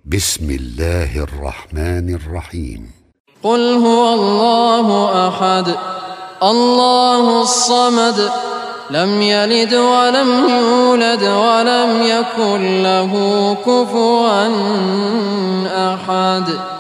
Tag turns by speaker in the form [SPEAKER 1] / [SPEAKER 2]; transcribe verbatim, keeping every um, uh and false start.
[SPEAKER 1] بسم الله الرحمن الرحيم.
[SPEAKER 2] قل هو الله أحد الله الصمد لم يلد ولم يولد ولم يكن له كفوا أحد.